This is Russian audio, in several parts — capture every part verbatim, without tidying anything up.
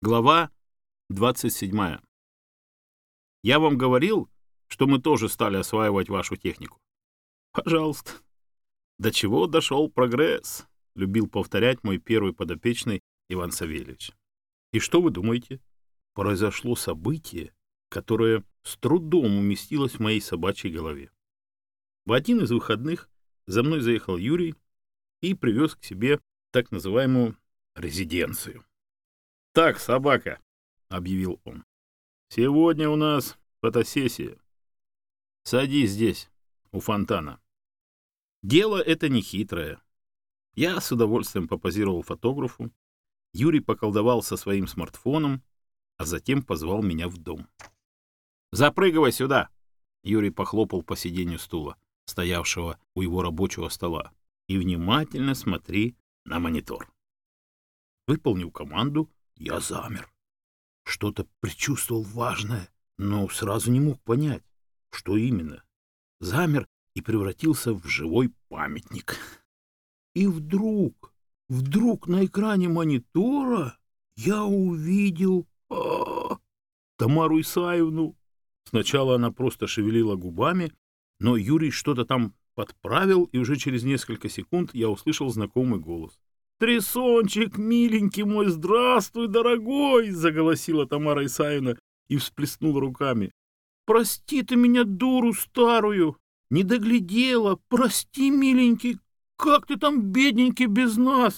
Глава двадцать седьмая. Я вам говорил, что мы тоже стали осваивать вашу технику. Пожалуйста. До чего дошел прогресс, любил повторять мой первый подопечный Иван Савельевич. И что вы думаете? Произошло событие, которое с трудом уместилось в моей собачьей голове. В один из выходных за мной заехал Юрий и привез к себе так называемую резиденцию. «Так, собака», — объявил он, — «сегодня у нас фотосессия. Садись здесь, у фонтана». Дело это нехитрое. Я с удовольствием попозировал фотографу, Юрий поколдовал со своим смартфоном, а затем позвал меня в дом. «Запрыгивай сюда!» Юрий похлопал по сиденью стула, стоявшего у его рабочего стола, «и внимательно смотри на монитор». Выполнив команду, я замер. Что-то предчувствовал важное, но сразу не мог понять, что именно. Замер и превратился в живой памятник. И вдруг, вдруг на экране монитора я увидел а, Тамару Исаевну. Сначала она просто шевелила губами, но Юрий что-то там подправил, и уже через несколько секунд я услышал знакомый голос. «Тресончик, миленький мой, здравствуй, дорогой!» — заголосила Тамара Исаевна и всплеснула руками. «Прости ты меня, дуру старую! Не доглядела! Прости, миленький! Как ты там, бедненький, без нас?»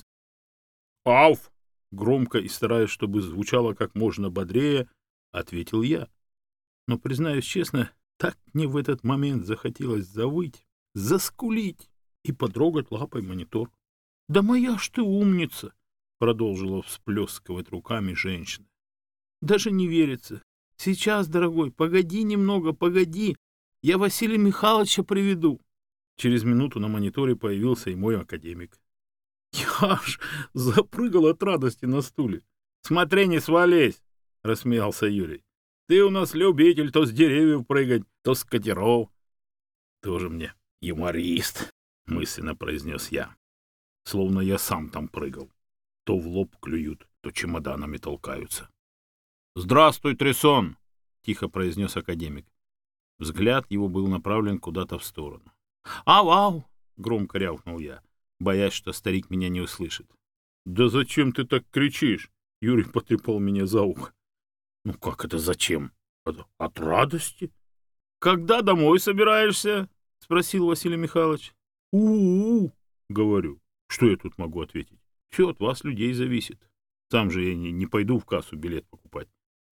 «Ауф!» — громко и стараясь, чтобы звучало как можно бодрее, ответил я. Но, признаюсь честно, так мне в этот момент захотелось завыть, заскулить и потрогать лапой монитор. «Да моя ж ты умница!» — продолжила всплескивать руками женщина. «Даже не верится. Сейчас, дорогой, погоди немного, погоди. Я Василия Михайловича приведу». Через минуту на мониторе появился и мой академик. Я аж запрыгал от радости на стуле. «Смотри, не свались!» — рассмеялся Юрий. «Ты у нас любитель то с деревьев прыгать, то с катеров». «Тоже мне юморист», — мысленно произнес я. Словно я сам там прыгал. То в лоб клюют, то чемоданами толкаются. «Здравствуй, Тресон!» — тихо произнес академик. Взгляд его был направлен куда-то в сторону. «Ау-ау!» — громко рявкнул я, боясь, что старик меня не услышит. «Да зачем ты так кричишь?» — Юрий потрепал меня за ухо. «Ну как это зачем? От, от радости?» «Когда домой собираешься?» — спросил Василий Михайлович. «У-у-у!» — говорю. Что я тут могу ответить? Все от вас, людей, зависит. Сам же я не, не пойду в кассу билет покупать.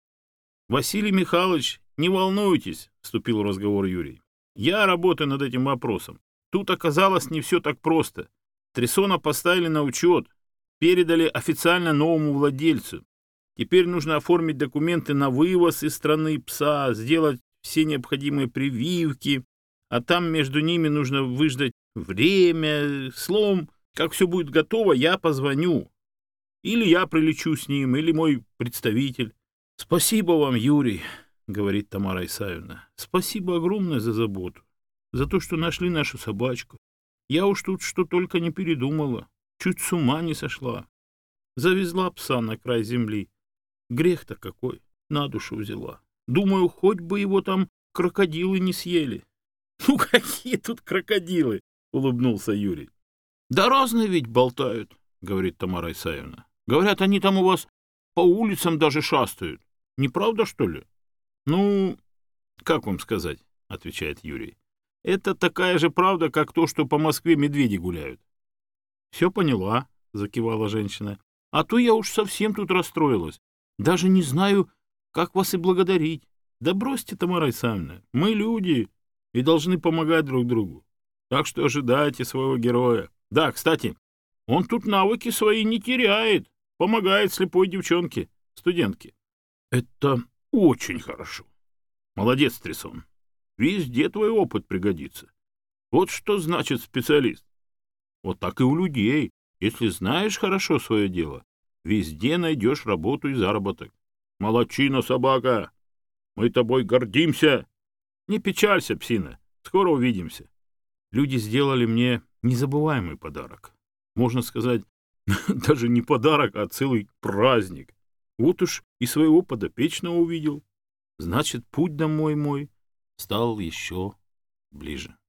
Василий Михайлович, не волнуйтесь, вступил в разговор Юрий. Я работаю над этим вопросом. Тут оказалось не все так просто. Тресона поставили на учет, передали официально новому владельцу. Теперь нужно оформить документы на вывоз из страны пса, сделать все необходимые прививки, а там между ними нужно выждать время, словом. Как все будет готово, я позвоню. Или я прилечу с ним, или мой представитель. — Спасибо вам, Юрий, — говорит Тамара Исаевна. — Спасибо огромное за заботу, за то, что нашли нашу собачку. Я уж тут что только не передумала, чуть с ума не сошла. Завезла пса на край земли. Грех-то какой, на душу взяла. Думаю, хоть бы его там крокодилы не съели. — Ну какие тут крокодилы? — улыбнулся Юрий. «Да разные ведь болтают», — говорит Тамара Исаевна. «Говорят, они там у вас по улицам даже шастают. Неправда, что ли?» «Ну, как вам сказать?» — отвечает Юрий. «Это такая же правда, как то, что по Москве медведи гуляют». «Все поняла», — закивала женщина. «А то я уж совсем тут расстроилась. Даже не знаю, как вас и благодарить. Да бросьте, Тамара Исаевна, мы люди и должны помогать друг другу. Так что ожидайте своего героя. Да, кстати, он тут навыки свои не теряет, помогает слепой девчонке, студентке. Это очень хорошо. Молодец, Тресон. Везде твой опыт пригодится. Вот что значит специалист. Вот так и у людей. Если знаешь хорошо свое дело, везде найдешь работу и заработок. Молодчина, собака. Мы тобой гордимся. Не печалься, псина. Скоро увидимся. Люди сделали мне незабываемый подарок. Можно сказать, даже не подарок, а целый праздник. Вот уж и своего подопечного увидел. Значит, путь домой мой стал еще ближе.